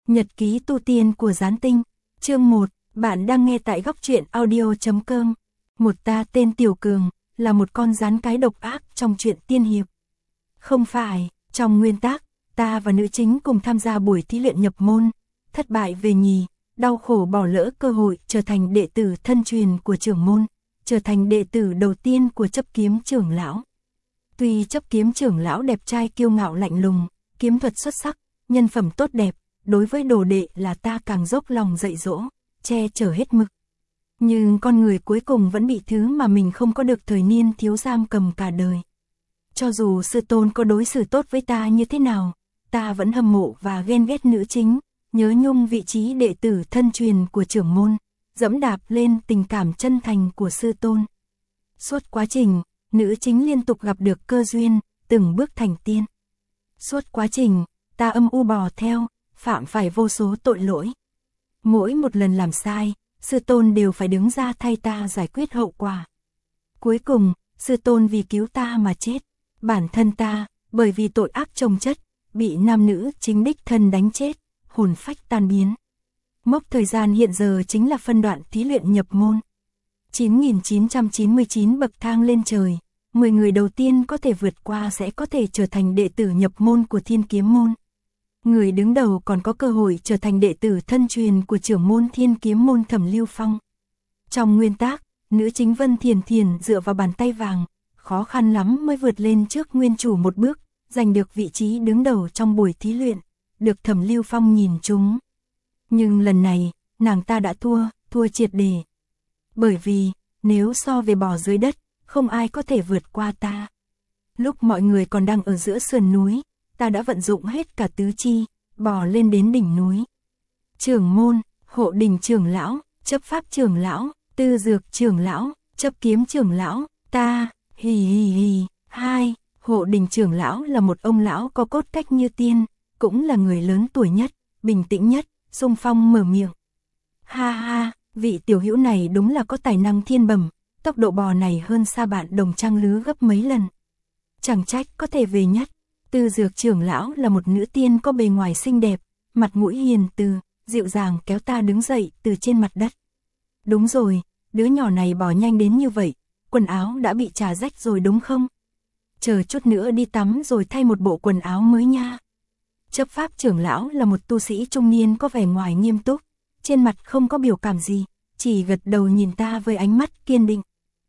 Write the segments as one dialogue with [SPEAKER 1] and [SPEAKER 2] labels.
[SPEAKER 1] Nhật ký tu tiên của Gián Tinh, chương 1, bạn đang nghe tại góc truyện audio.com. Một ta tên Tiểu Cường, là một con rắn cái độc ác trong truyện tiên hiệp. Không phải, trong nguyên tác, ta và nữ chính cùng tham gia buổi thí luyện nhập môn, thất bại về nhì, đau khổ bỏ lỡ cơ hội trở thành đệ tử thân truyền của trưởng môn, trở thành đệ tử đầu tiên của chấp kiếm trưởng lão. Tuy chấp kiếm trưởng lão đẹp trai kiêu ngạo lạnh lùng, kiếm thuật xuất sắc, nhân phẩm tốt đẹp, đối với đồ đệ là ta càng dốc lòng dạy dỗ, che chở hết mực. Nhưng con người cuối cùng vẫn bị thứ mà mình không có được thời niên thiếu giam cầm cả đời. Cho dù sư tôn có đối xử tốt với ta như thế nào, ta vẫn hâm mộ và ghen ghét nữ chính, nhớ nhung vị trí đệ tử thân truyền của trưởng môn, dẫm đạp lên tình cảm chân thành của sư tôn. Suốt quá trình, nữ chính liên tục gặp được cơ duyên, từng bước thành tiên. Suốt quá trình, ta âm u bò theo, phạm phải vô số tội lỗi. Mỗi một lần làm sai, sư tôn đều phải đứng ra thay ta giải quyết hậu quả. Cuối cùng, sư tôn vì cứu ta mà chết. Bản thân ta, bởi vì tội ác chồng chất, bị nam nữ chính đích thân đánh chết, hồn phách tan biến. Mốc thời gian hiện giờ chính là phân đoạn thí luyện nhập môn. 9.999 bậc thang lên trời, 10 người đầu tiên có thể vượt qua sẽ có thể trở thành đệ tử nhập môn của Thiên Kiếm môn. Người đứng đầu còn có cơ hội trở thành đệ tử thân truyền của trưởng môn Thiên Kiếm môn Thẩm Lưu Phong. Trong nguyên tác, nữ chính Vân Thiền Thiền dựa vào bàn tay vàng, khó khăn lắm mới vượt lên trước nguyên chủ một bước, giành được vị trí đứng đầu trong buổi thí luyện, được Thẩm Lưu Phong nhìn trúng. Nhưng lần này, nàng ta đã thua triệt để. Bởi vì, nếu so về bò dưới đất, không ai có thể vượt qua ta. Lúc mọi người còn đang ở giữa sườn núi, ta đã vận dụng hết cả tứ chi, bò lên đến đỉnh núi. Trưởng môn, hộ đình trưởng lão, chấp pháp trưởng lão, tư dược trưởng lão, chấp kiếm trưởng lão, ta, hai, hộ đình trưởng lão là một ông lão có cốt cách như tiên, cũng là người lớn tuổi nhất, bình tĩnh nhất, xung phong mở miệng. Ha ha, vị tiểu hữu này đúng là có tài năng thiên bẩm, tốc độ bò này hơn xa bạn đồng trang lứa gấp mấy lần. Chẳng trách có thể về nhất. Tư dược trưởng lão là một nữ tiên có bề ngoài xinh đẹp, mặt mũi hiền từ, dịu dàng kéo ta đứng dậy từ trên mặt đất. Đúng rồi, đứa nhỏ này bò nhanh đến như vậy, quần áo đã bị chà rách rồi đúng không? Chờ chút nữa đi tắm rồi thay một bộ quần áo mới nha. Chấp pháp trưởng lão là một tu sĩ trung niên có vẻ ngoài nghiêm túc, trên mặt không có biểu cảm gì, chỉ gật đầu nhìn ta với ánh mắt kiên định.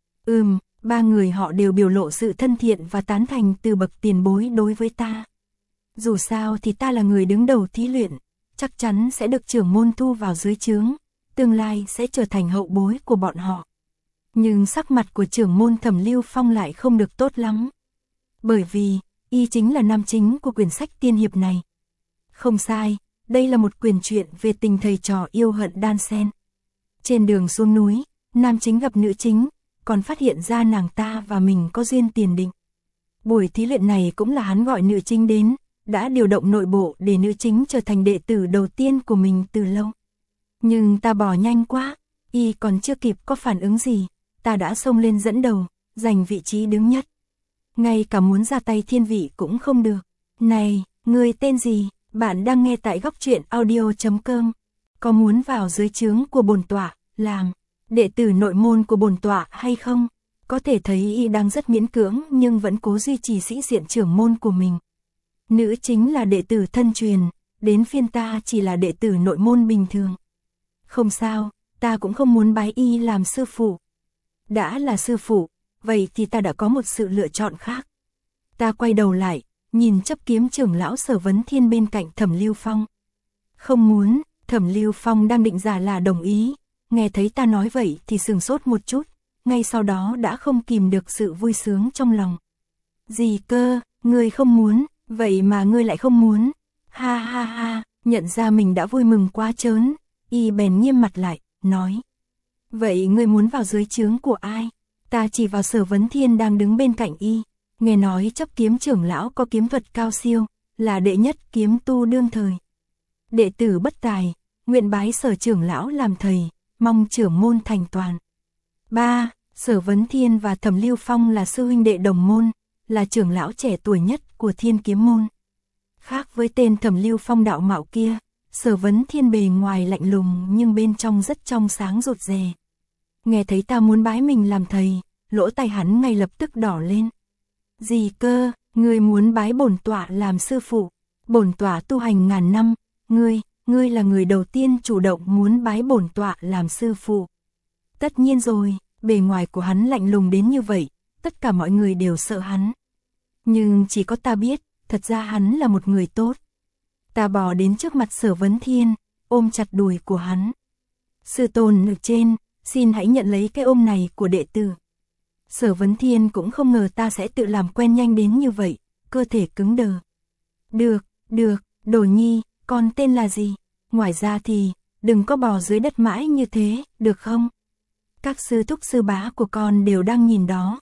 [SPEAKER 1] Ba người họ đều biểu lộ sự thân thiện và tán thành từ bậc tiền bối đối với ta. Dù sao thì ta là người đứng đầu thí luyện, chắc chắn sẽ được trưởng môn thu vào dưới trướng, tương lai sẽ trở thành hậu bối của bọn họ. Nhưng sắc mặt của trưởng môn Thẩm Lưu Phong lại không được tốt lắm. Bởi vì, y chính là nam chính của quyển sách tiên hiệp này. Không sai, đây là một quyển truyện về tình thầy trò yêu hận đan xen. Trên đường xuống núi, nam chính gặp nữ chính, còn phát hiện ra nàng ta và mình có duyên tiền định. Buổi thí luyện này cũng là hắn gọi nữ chính đến, đã điều động nội bộ để nữ chính trở thành đệ tử đầu tiên của mình từ lâu. Nhưng ta bò nhanh quá, y còn chưa kịp có phản ứng gì, ta đã xông lên dẫn đầu, giành vị trí đứng nhất. Ngay cả muốn ra tay thiên vị cũng không được. Này, người tên gì? Bạn đang nghe tại góc truyện audio.com. Có muốn vào dưới trướng của bổn tọa, làm đệ tử nội môn của bổn tọa hay không? Có thể thấy y đang rất miễn cưỡng nhưng vẫn cố duy trì sĩ diện trưởng môn của mình. Nữ chính là đệ tử thân truyền, đến phiên ta chỉ là đệ tử nội môn bình thường. Không sao, ta cũng không muốn bái y làm sư phụ. Đã là sư phụ, vậy thì ta đã có một sự lựa chọn khác. Ta quay đầu lại, nhìn chấp kiếm trưởng lão Sở Vấn Thiên bên cạnh Thẩm Lưu Phong. Không muốn, Thẩm Lưu Phong đang định giả là đồng ý. Nghe thấy ta nói vậy thì sửng sốt một chút, ngay sau đó đã không kìm được sự vui sướng trong lòng. Gì cơ, ngươi không muốn, vậy mà ngươi lại không muốn. Ha ha ha, nhận ra mình đã vui mừng quá trớn, y bèn nghiêm mặt lại, nói. Vậy ngươi muốn vào dưới trướng của ai? Ta chỉ vào Sở Vấn Thiên đang đứng bên cạnh y, nghe nói chấp kiếm trưởng lão có kiếm thuật cao siêu, là đệ nhất kiếm tu đương thời. Đệ tử bất tài, nguyện bái Sở trưởng lão làm thầy. Mong trưởng môn thành toàn. 3. Sở Vấn Thiên và Thẩm Lưu Phong là sư huynh đệ đồng môn, là trưởng lão trẻ tuổi nhất của Thiên Kiếm môn. Khác với tên Thẩm Lưu Phong đạo mạo kia, Sở Vấn Thiên bề ngoài lạnh lùng nhưng bên trong rất trong sáng rụt rè. Nghe thấy ta muốn bái mình làm thầy, lỗ tai hắn ngay lập tức đỏ lên. Gì cơ, ngươi muốn bái bổn tọa làm sư phụ? Bổn tọa tu hành ngàn năm, ngươi là người đầu tiên chủ động muốn bái bổn tọa làm sư phụ. Tất nhiên rồi, bề ngoài của hắn lạnh lùng đến như vậy, tất cả mọi người đều sợ hắn. Nhưng chỉ có ta biết, thật ra hắn là một người tốt. Ta bò đến trước mặt Sở Vấn Thiên, ôm chặt đùi của hắn. Sư tôn ở trên, xin hãy nhận lấy cái ôm này của đệ tử. Sở Vấn Thiên cũng không ngờ ta sẽ tự làm quen nhanh đến như vậy, cơ thể cứng đờ. Được, Đồ Nhi, con tên là gì? Ngoài ra thì, đừng có bò dưới đất mãi như thế, được không? Các sư thúc sư bá của con đều đang nhìn đó.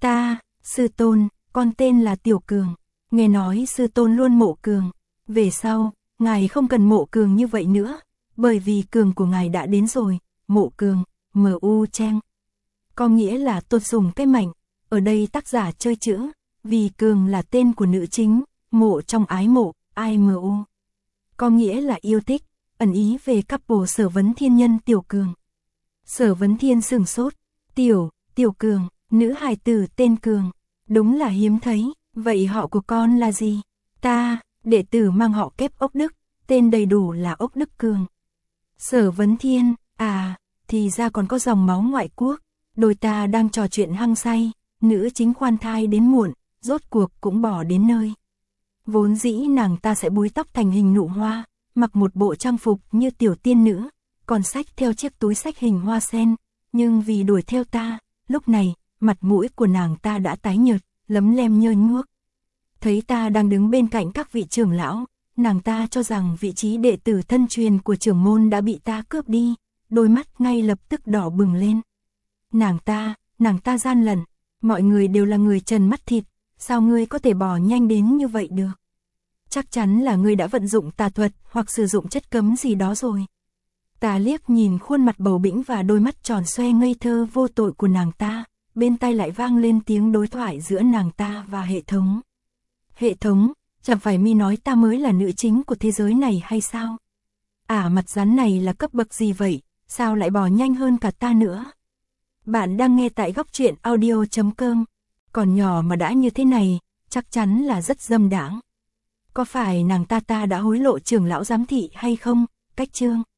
[SPEAKER 1] Sư tôn, con tên là Tiểu Cường. Nghe nói sư tôn luôn mộ Cường. Về sau, ngài không cần mộ Cường như vậy nữa, bởi vì Cường của ngài đã đến rồi. Mộ Cường, M.U. Trang. Có nghĩa là tôn sùng cái mạnh. Ở đây tác giả chơi chữ, vì Cường là tên của nữ chính, mộ trong ái mộ, I.M.U. Có nghĩa là yêu thích, ẩn ý về couple Sở Vấn Thiên nhân Tiểu Cường. Sở Vấn Thiên sửng sốt. Tiểu Cường, nữ hài tử tên Cường. Đúng là hiếm thấy, vậy họ của con là gì? Ta, đệ tử mang họ kép Ốc Đức, tên đầy đủ là Ốc Đức Cường. Sở Vấn Thiên, thì ra còn có dòng máu ngoại quốc. Đôi ta đang trò chuyện hăng say, nữ chính khoan thai đến muộn, rốt cuộc cũng bỏ đến nơi. Vốn dĩ nàng ta sẽ búi tóc thành hình nụ hoa, mặc một bộ trang phục như tiểu tiên nữ, còn xách theo chiếc túi xách hình hoa sen, nhưng vì đuổi theo ta, lúc này, mặt mũi của nàng ta đã tái nhợt, lấm lem nhơ nhuốc. Thấy ta đang đứng bên cạnh các vị trưởng lão, nàng ta cho rằng vị trí đệ tử thân truyền của trưởng môn đã bị ta cướp đi, đôi mắt ngay lập tức đỏ bừng lên. Nàng ta gian lận, mọi người đều là người trần mắt thịt, sao ngươi có thể bò nhanh đến như vậy được? Chắc chắn là ngươi đã vận dụng tà thuật hoặc sử dụng chất cấm gì đó rồi. Ta liếc nhìn khuôn mặt bầu bĩnh và đôi mắt tròn xoe ngây thơ vô tội của nàng ta, bên tai lại vang lên tiếng đối thoại giữa nàng ta và hệ thống. Hệ thống, chẳng phải mi nói ta mới là nữ chính của thế giới này hay sao? Mặt rắn này là cấp bậc gì vậy, sao lại bò nhanh hơn cả ta nữa? Bạn đang nghe tại Góc Truyện Audio.com. Còn nhỏ mà đã như thế này, chắc chắn là rất dâm đãng. Có phải nàng ta đã hối lộ trưởng lão giám thị hay không? Cách chương